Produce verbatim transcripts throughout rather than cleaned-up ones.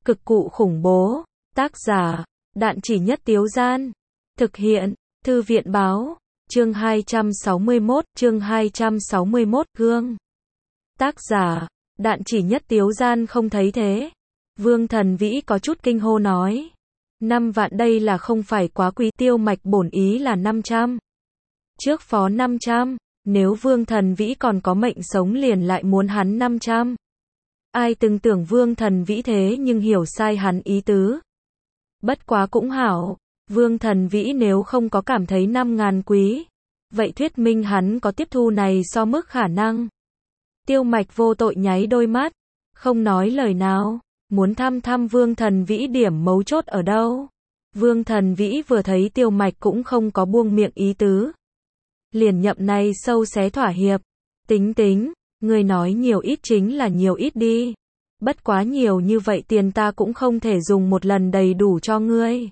Cực cụ khủng bố. Tác giả, Đạn Chỉ Nhất Tiếu Gian. Thực hiện, Thư viện Báo. Chương hai trăm sáu mươi mốt, chương hai trăm sáu mươi mốt, gương. Tác giả, Đạn Chỉ Nhất Tiếu Gian không thấy thế. Vương Thần Vĩ có chút kinh hô nói. Năm vạn đây là không phải quá quý, Tiêu Mạch bổn ý là năm trăm. Trước phó năm trăm, nếu Vương Thần Vĩ còn có mệnh sống liền lại muốn hắn năm trăm. Ai từng tưởng Vương Thần Vĩ thế nhưng hiểu sai hắn ý tứ. Bất quá cũng hảo, Vương Thần Vĩ nếu không có cảm thấy năm ngàn quý, vậy thuyết minh hắn có tiếp thu này so mức khả năng. Tiêu Mạch vô tội nháy đôi mắt, không nói lời nào, muốn thăm thăm Vương Thần Vĩ điểm mấu chốt ở đâu. Vương Thần Vĩ vừa thấy Tiêu Mạch cũng không có buông miệng ý tứ. Liền nhậm này sâu xé thỏa hiệp. Tính tính, người nói nhiều ít chính là nhiều ít đi. Bất quá nhiều như vậy tiền ta cũng không thể dùng một lần đầy đủ cho ngươi.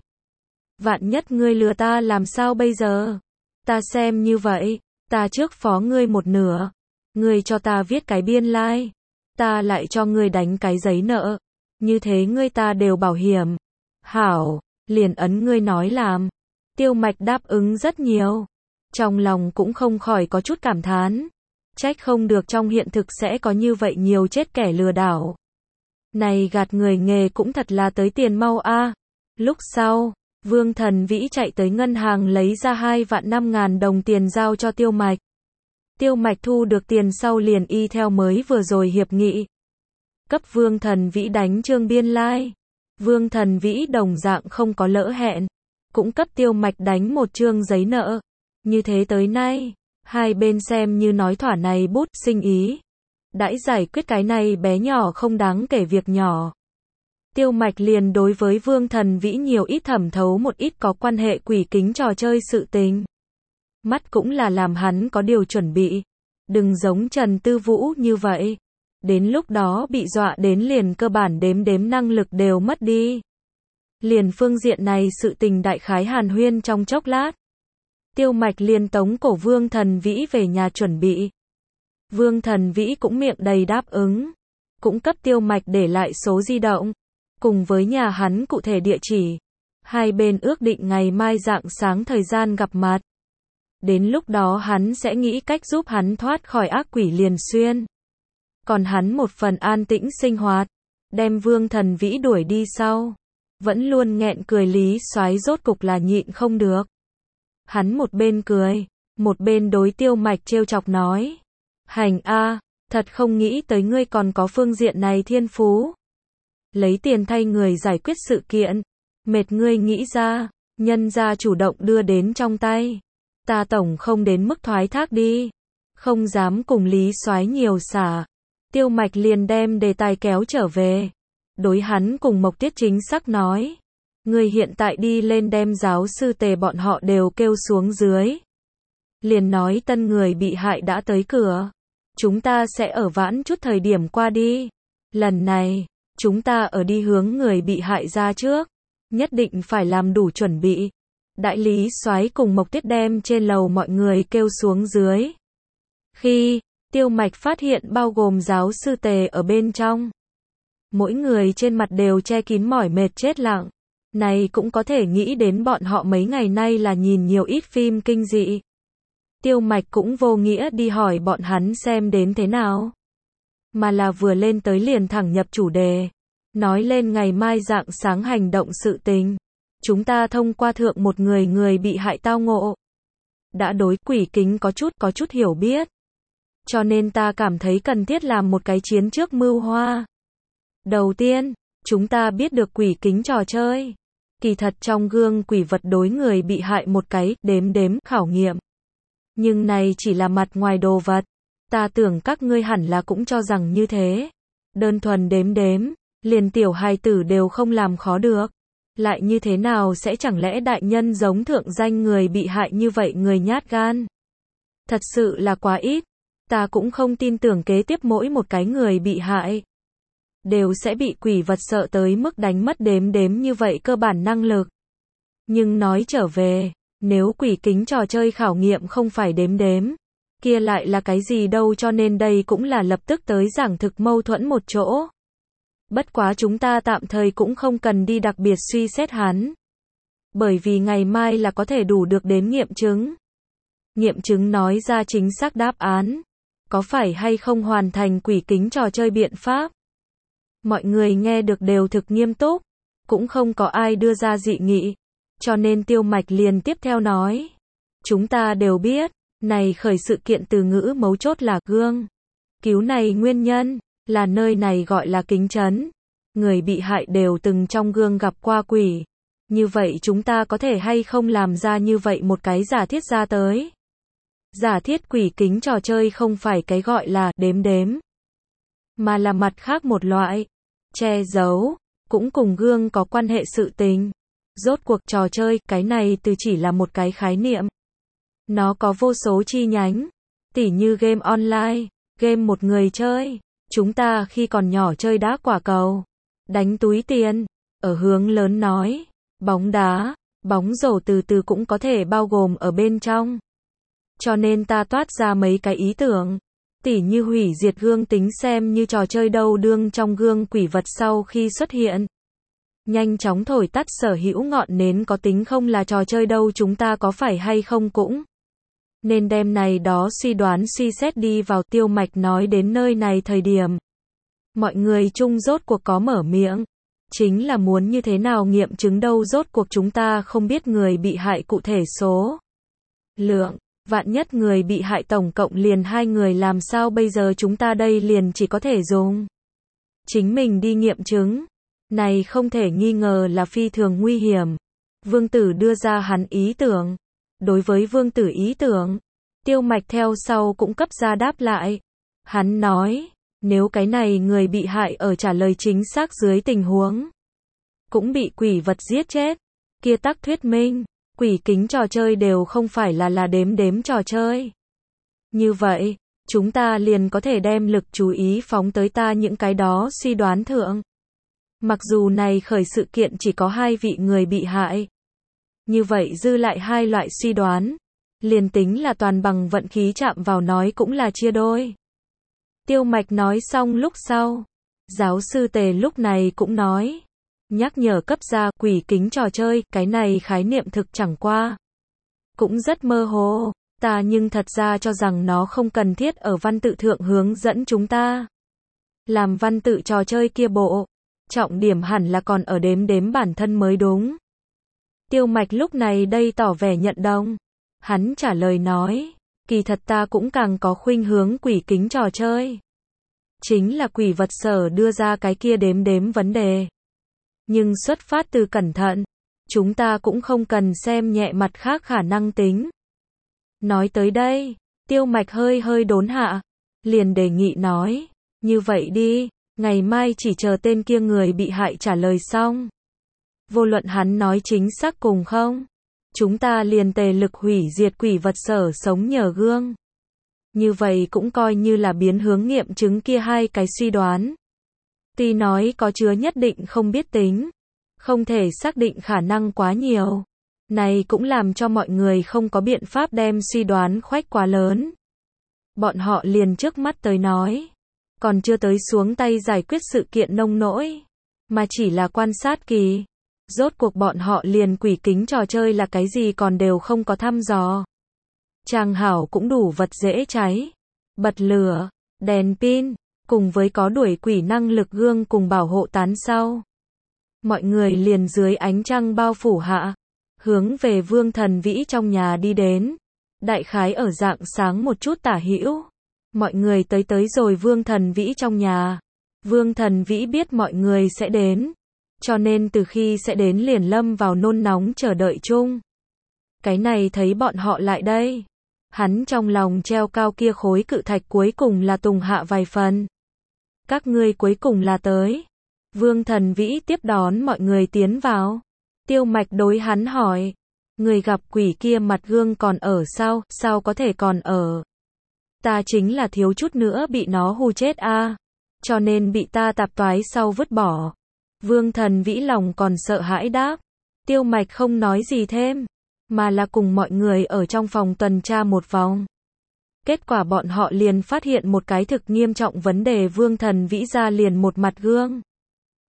Vạn nhất ngươi lừa ta làm sao bây giờ? Ta xem như vậy, ta trước phó ngươi một nửa. Ngươi cho ta viết cái biên lai. Like. Ta lại cho ngươi đánh cái giấy nợ. Như thế ngươi ta đều bảo hiểm. Hảo, liền ấn ngươi nói làm. Tiêu Mạch đáp ứng rất nhiều. Trong lòng cũng không khỏi có chút cảm thán. Trách không được trong hiện thực sẽ có như vậy nhiều chết kẻ lừa đảo. Này gạt người nghề cũng thật là tới tiền mau a. À. Lúc sau, Vương Thần Vĩ chạy tới ngân hàng lấy ra hai vạn năm ngàn đồng tiền giao cho Tiêu Mạch. Tiêu Mạch thu được tiền sau liền y theo mới vừa rồi hiệp nghị. Cấp Vương Thần Vĩ đánh trương biên lai. Like. Vương Thần Vĩ đồng dạng không có lỡ hẹn. Cũng cấp Tiêu Mạch đánh một trương giấy nợ. Như thế tới nay, hai bên xem như nói thỏa này bút sinh ý. Đãi giải quyết cái này bé nhỏ không đáng kể việc nhỏ. Tiêu Mạch liền đối với Vương Thần Vĩ nhiều ít thẩm thấu một ít có quan hệ quỷ kính trò chơi sự tình. Mắt cũng là làm hắn có điều chuẩn bị. Đừng giống Trần Tư Vũ như vậy. Đến lúc đó bị dọa đến liền cơ bản đếm đếm năng lực đều mất đi. Liền phương diện này sự tình đại khái hàn huyên trong chốc lát. Tiêu Mạch liền tống cổ Vương Thần Vĩ về nhà chuẩn bị. Vương Thần Vĩ cũng miệng đầy đáp ứng. Cũng cấp Tiêu Mạch để lại số di động. Cùng với nhà hắn cụ thể địa chỉ. Hai bên ước định ngày mai rạng sáng thời gian gặp mặt. Đến lúc đó hắn sẽ nghĩ cách giúp hắn thoát khỏi ác quỷ liền xuyên. Còn hắn một phần an tĩnh sinh hoạt. Đem Vương Thần Vĩ đuổi đi sau. Vẫn luôn nghẹn cười Lý Soái rốt cục là nhịn không được. Hắn một bên cười, một bên đối Tiêu Mạch trêu chọc nói. Hành a, thật không nghĩ tới ngươi còn có phương diện này thiên phú. Lấy tiền thay người giải quyết sự kiện. Mệt ngươi nghĩ ra, nhân ra chủ động đưa đến trong tay. Ta tổng không đến mức thoái thác đi. Không dám cùng Lý Soái nhiều xả. Tiêu Mạch liền đem đề tài kéo trở về. Đối hắn cùng Mộc Tiết chính xác nói. Người hiện tại đi lên đem giáo sư Tề bọn họ đều kêu xuống dưới. Liền nói tân người bị hại đã tới cửa. Chúng ta sẽ ở vãn chút thời điểm qua đi. Lần này, chúng ta ở đi hướng người bị hại ra trước. Nhất định phải làm đủ chuẩn bị. Đại Lý Soái cùng Mộc Tiết đem trên lầu mọi người kêu xuống dưới. Khi Tiêu Mạch phát hiện bao gồm giáo sư Tề ở bên trong. Mỗi người trên mặt đều che kín mỏi mệt chết lặng. Này cũng có thể nghĩ đến bọn họ mấy ngày nay là nhìn nhiều ít phim kinh dị. Tiêu Mạch cũng vô nghĩa đi hỏi bọn hắn xem đến thế nào. Mà là vừa lên tới liền thẳng nhập chủ đề. Nói lên ngày mai rạng sáng hành động sự tình. Chúng ta thông qua thượng một người người bị hại tao ngộ. Đã đối quỷ kính có chút có chút hiểu biết. Cho nên ta cảm thấy cần thiết làm một cái chiến trước mưu hoa. Đầu tiên, chúng ta biết được quỷ kính trò chơi. Kỳ thật trong gương quỷ vật đối người bị hại một cái đếm đếm khảo nghiệm. Nhưng này chỉ là mặt ngoài đồ vật. Ta tưởng các ngươi hẳn là cũng cho rằng như thế. Đơn thuần đếm đếm, liền tiểu hài tử đều không làm khó được. Lại như thế nào sẽ chẳng lẽ đại nhân giống thượng danh người bị hại như vậy người nhát gan. Thật sự là quá ít. Ta cũng không tin tưởng kế tiếp mỗi một cái người bị hại đều sẽ bị quỷ vật sợ tới mức đánh mất đếm đếm như vậy cơ bản năng lực. Nhưng nói trở về, nếu quỷ kính trò chơi khảo nghiệm không phải đếm đếm, kia lại là cái gì đâu, cho nên đây cũng là lập tức tới giảng thực mâu thuẫn một chỗ. Bất quá chúng ta tạm thời cũng không cần đi đặc biệt suy xét hắn. Bởi vì ngày mai là có thể đủ được đến nghiệm chứng. Nghiệm chứng nói ra chính xác đáp án. Có phải hay không hoàn thành quỷ kính trò chơi biện pháp? Mọi người nghe được đều thực nghiêm túc. Cũng không có ai đưa ra dị nghị. Cho nên Tiêu Mạch liền tiếp theo nói. Chúng ta đều biết, này khởi sự kiện từ ngữ mấu chốt là gương. Cứu này nguyên nhân, là nơi này gọi là kính trấn. Người bị hại đều từng trong gương gặp qua quỷ. Như vậy chúng ta có thể hay không làm ra như vậy một cái giả thiết ra tới. Giả thiết quỷ kính trò chơi không phải cái gọi là đếm đếm. Mà là mặt khác một loại. Che giấu, cũng cùng gương có quan hệ sự tình. Rốt cuộc trò chơi, cái này từ chỉ là một cái khái niệm. Nó có vô số chi nhánh. Tỉ như game online, game một người chơi. Chúng ta khi còn nhỏ chơi đá quả cầu, đánh túi tiền. Ở hướng lớn nói, bóng đá, bóng rổ từ từ cũng có thể bao gồm ở bên trong. Cho nên ta toát ra mấy cái ý tưởng. Tỉ như hủy diệt gương tính xem như trò chơi đâu đương trong gương quỷ vật sau khi xuất hiện. Nhanh chóng thổi tắt sở hữu ngọn nến có tính không là trò chơi đâu chúng ta có phải hay không cũng. Nên đem này đó suy đoán suy xét đi vào. Tiêu Mạch nói đến nơi này thời điểm. Mọi người chung rốt cuộc có mở miệng. Chính là muốn như thế nào nghiệm chứng đâu rốt cuộc chúng ta không biết người bị hại cụ thể số. Lượng, vạn nhất người bị hại tổng cộng liền hai người làm sao bây giờ chúng ta đây liền chỉ có thể dùng. Chính mình đi nghiệm chứng. Này không thể nghi ngờ là phi thường nguy hiểm. Vương Tử đưa ra hắn ý tưởng. Đối với Vương Tử ý tưởng, Tiêu Mạch theo sau cũng cấp ra đáp lại. Hắn nói, nếu cái này người bị hại ở trả lời chính xác dưới tình huống, cũng bị quỷ vật giết chết, kia tắc thuyết minh, quỷ kính trò chơi đều không phải là là đếm đếm trò chơi. Như vậy, chúng ta liền có thể đem lực chú ý phóng tới ta những cái đó suy đoán thượng. Mặc dù này khởi sự kiện chỉ có hai vị người bị hại. Như vậy dư lại hai loại suy đoán. Liền tính là toàn bằng vận khí chạm vào nói cũng là chia đôi. Tiêu Mạch nói xong lúc sau. Giáo sư Tề lúc này cũng nói. Nhắc nhở cấp ra quỷ kính trò chơi, cái này khái niệm thực chẳng qua. Cũng rất mơ hồ. Ta nhưng thật ra cho rằng nó không cần thiết ở văn tự thượng hướng dẫn chúng ta. Làm văn tự trò chơi kia bộ. Trọng điểm hẳn là còn ở đếm đếm bản thân mới đúng. Tiêu Mạch lúc này đây tỏ vẻ nhận đồng. Hắn trả lời nói, kỳ thật ta cũng càng có khuynh hướng quỷ kính trò chơi. Chính là quỷ vật sở đưa ra cái kia đếm đếm vấn đề. Nhưng xuất phát từ cẩn thận, chúng ta cũng không cần xem nhẹ mặt khác khả năng tính. Nói tới đây, Tiêu Mạch hơi hơi đốn hạ, liền đề nghị nói, như vậy đi, ngày mai chỉ chờ tên kia người bị hại trả lời xong. Vô luận hắn nói chính xác cùng không, chúng ta liền tề lực hủy diệt quỷ vật sở sống nhờ gương. Như vậy cũng coi như là biến hướng nghiệm chứng kia hai cái suy đoán. Tuy nói có chứa nhất định không biết tính, không thể xác định khả năng quá nhiều. Này cũng làm cho mọi người không có biện pháp đem suy đoán khoách quá lớn. Bọn họ liền trước mắt tới nói, còn chưa tới xuống tay giải quyết sự kiện nông nỗi, mà chỉ là quan sát kỳ. Rốt cuộc bọn họ liền quỷ kính trò chơi là cái gì còn đều không có thăm dò. Trang hảo cũng đủ vật dễ cháy. Bật lửa, đèn pin, cùng với có đuổi quỷ năng lực gương cùng bảo hộ tán sau. Mọi người liền dưới ánh trăng bao phủ hạ, hướng về Vương Thần Vĩ trong nhà đi đến. Đại khái ở rạng sáng một chút tả hữu. Mọi người tới tới rồi Vương Thần Vĩ trong nhà. Vương Thần Vĩ biết mọi người sẽ đến. Cho nên từ khi sẽ đến liền lâm vào nôn nóng chờ đợi chung. Cái này thấy bọn họ lại đây. Hắn trong lòng treo cao kia khối cự thạch cuối cùng là tùng hạ vài phần. Các ngươi cuối cùng là tới. Vương Thần Vĩ tiếp đón mọi người tiến vào. Tiêu Mạch đối hắn hỏi. Người gặp quỷ kia mặt gương còn ở sao, sao có thể còn ở. Ta chính là thiếu chút nữa bị nó hù chết a, à. Cho nên bị ta tạp toái sau vứt bỏ. Vương Thần Vĩ lòng còn sợ hãi đáp. Tiêu Mạch không nói gì thêm, mà là cùng mọi người ở trong phòng tuần tra một vòng. Kết quả bọn họ liền phát hiện một cái thực nghiêm trọng vấn đề. Vương Thần Vĩ ra liền một mặt gương.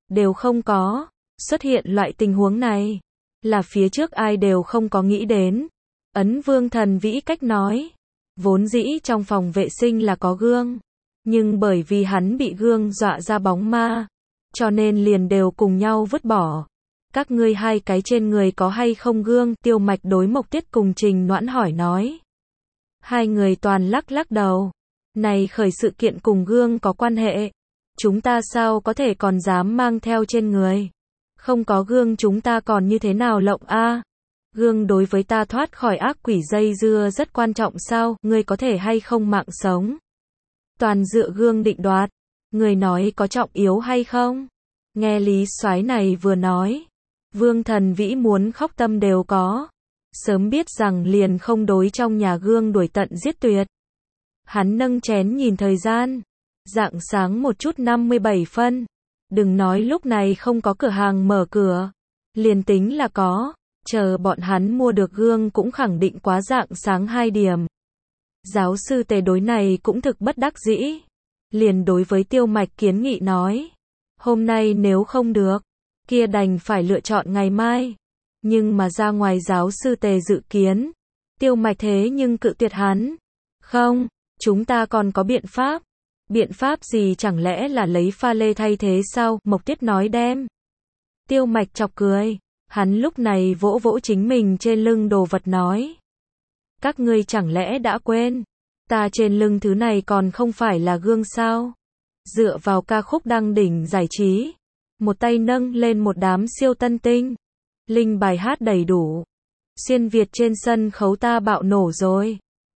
đều không có xuất hiện loại tình huống này, là phía trước ai đều không có nghĩ đến. Ấn Vương Thần Vĩ cách nói, vốn dĩ trong phòng vệ sinh là có gương, nhưng bởi vì hắn bị gương dọa ra bóng ma, cho nên liền đều cùng nhau vứt bỏ. Các ngươi hai cái trên người có hay không gương? Tiêu Mạch đối Mộc Tiết cùng Trình Noãn hỏi nói. Hai người toàn lắc lắc đầu. Này khởi sự kiện cùng gương có quan hệ. Chúng ta sao có thể còn dám mang theo trên người? Không có gương chúng ta còn như thế nào lộng a? Gương đối với ta thoát khỏi ác quỷ dây dưa rất quan trọng sao? Ngươi có thể hay không mạng sống? Toàn dựa gương định đoạt. Người nói có trọng yếu hay không? Nghe Lý Soái này vừa nói, Vương Thần Vĩ muốn khóc tâm đều có. Sớm biết rằng liền không đối trong nhà gương đuổi tận giết tuyệt. Hắn nâng chén nhìn thời gian. Rạng sáng một chút năm mươi bảy phân. Đừng nói lúc này không có cửa hàng mở cửa. Liền tính là có, chờ bọn hắn mua được gương cũng khẳng định quá rạng sáng hai điểm. Giáo sư Tề đối này cũng thực bất đắc dĩ. Liền đối với Tiêu Mạch kiến nghị nói. Hôm nay nếu không được, kia đành phải lựa chọn ngày mai. Nhưng mà ra ngoài giáo sư Tề dự kiến, Tiêu Mạch thế nhưng cự tuyệt hắn. Không, chúng ta còn có biện pháp. Biện pháp gì chẳng lẽ là lấy pha lê thay thế sao? Mộc Tiết nói đem. Tiêu Mạch chọc cười. Hắn lúc này vỗ vỗ chính mình trên lưng đồ vật nói. Các ngươi chẳng lẽ đã quên, ta trên lưng thứ này còn không phải là gương sao? Dựa vào ca khúc đăng đỉnh giải trí, một tay nâng lên một đám siêu tân tinh, linh bài hát đầy đủ. Xuyên Việt trên sân khấu ta bạo nổ rồi.